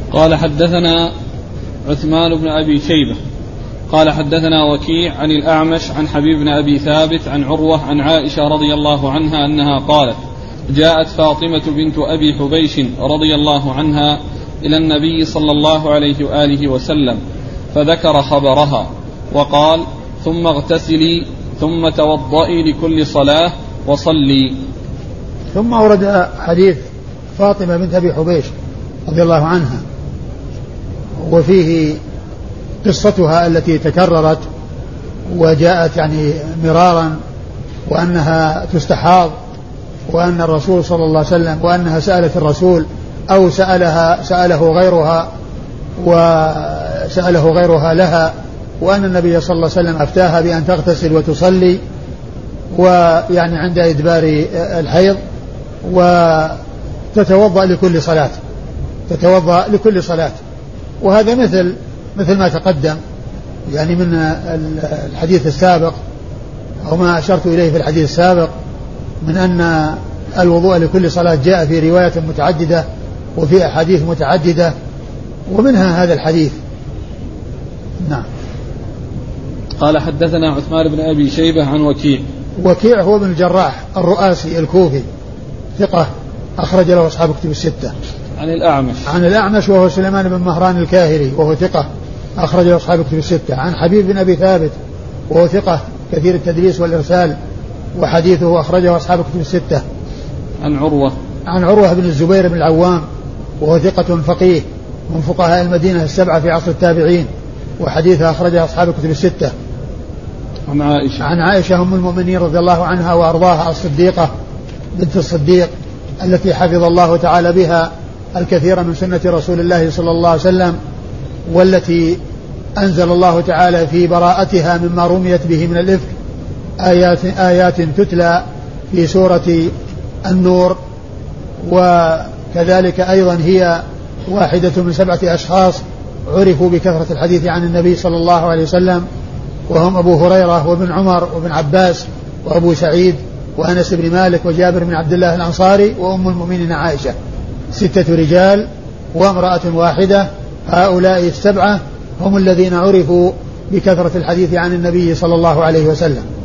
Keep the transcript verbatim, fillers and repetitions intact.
قال حدثنا عثمان بن أبي شيبة قال حدثنا وكيع عن الأعمش عن حبيب بن أبي ثابت عن عروة عن عائشة رضي الله عنها أنها قالت جاءت فاطمة بنت أبي حبيش رضي الله عنها إلى النبي صلى الله عليه وآله وسلم فذكر خبرها وقال ثم اغتسلي ثم توضئي لكل صلاة وصلي. ثم ورد حديث فاطمة بنت أبي حبيش رضي الله عنها وفيه قصتها التي تكررت وجاءت يعني مرارا وأنها تستحاض وأن الرسول صلى الله عليه وسلم وأنها سألت الرسول أو سألها سأله غيرها وسأله غيرها لها وأن النبي صلى الله عليه وسلم أفتاها بأن تغتسل وتصلي ويعني عند إدبار الحيض وتتوضأ لكل صلاة تتوضأ لكل صلاة. وهذا مثل مثل ما تقدم يعني من الحديث السابق أو ما أشرت إليه في الحديث السابق من أن الوضوء لكل صلاة جاء في رواية متعددة وفي أحاديث متعددة ومنها هذا الحديث. نعم. قال حدثنا عثمان بن أبي شيبة عن وكيع. وكيع هو ابن الجراح الرؤاسي الكوفي ثقة أخرج له أصحاب كتب الستة. عن الأعمش. عن الأعمش وهو سليمان بن مهران الكاهلي وهو ثقة أخرج له أصحاب كتب الستة. عن حبيب بن أبي ثابت وهو ثقة كثير التدليس والإرسال وحديثه أخرجه أصحاب كتب الستة. عن عروة. عن عروة بن الزبير بن العوام وهو ثقة فقيه من فقهاء المدينة السبعة في عصر التابعين وحديثه أخرجه أصحاب كتب الستة. عن عائشة. عن عائشة أم المؤمنين رضي الله عنها وأرضاها الصديقة بنت الصديق التي حفظ الله تعالى بها الكثير من سنة رسول الله صلى الله عليه وسلم والتي أنزل الله تعالى في براءتها مما رميت به من الإفك آيات, آيات تتلى في سورة النور. وكذلك أيضا هي واحدة من سبعة أشخاص عرفوا بكثرة الحديث عن النبي صلى الله عليه وسلم وهم أبو هريرة وابن عمر وابن عباس وأبو سعيد وأنس بن مالك وجابر بن عبد الله الأنصاري وأم المؤمنين عائشة. ستة رجال وامرأة واحدة هؤلاء السبعة هم الذين عرفوا بكثرة الحديث عن النبي صلى الله عليه وسلم.